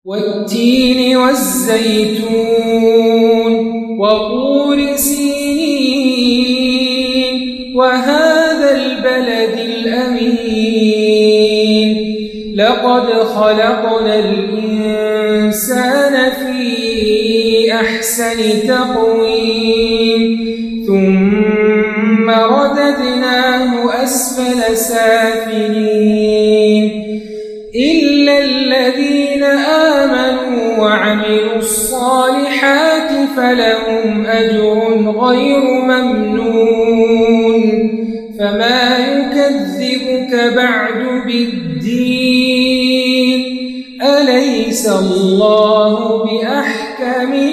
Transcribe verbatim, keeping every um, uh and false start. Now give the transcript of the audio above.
والتين والزيتون وطور سينين وهذا البلد الأمين لقد خلقنا الإنسان في أحسن تقويم ثم رددناه أسفل سافلين إلا الذين آمنوا وعملوا الصالحات فلهم أجر غير ممنون فما يكذبك بعد بالدين أليس الله بأحكم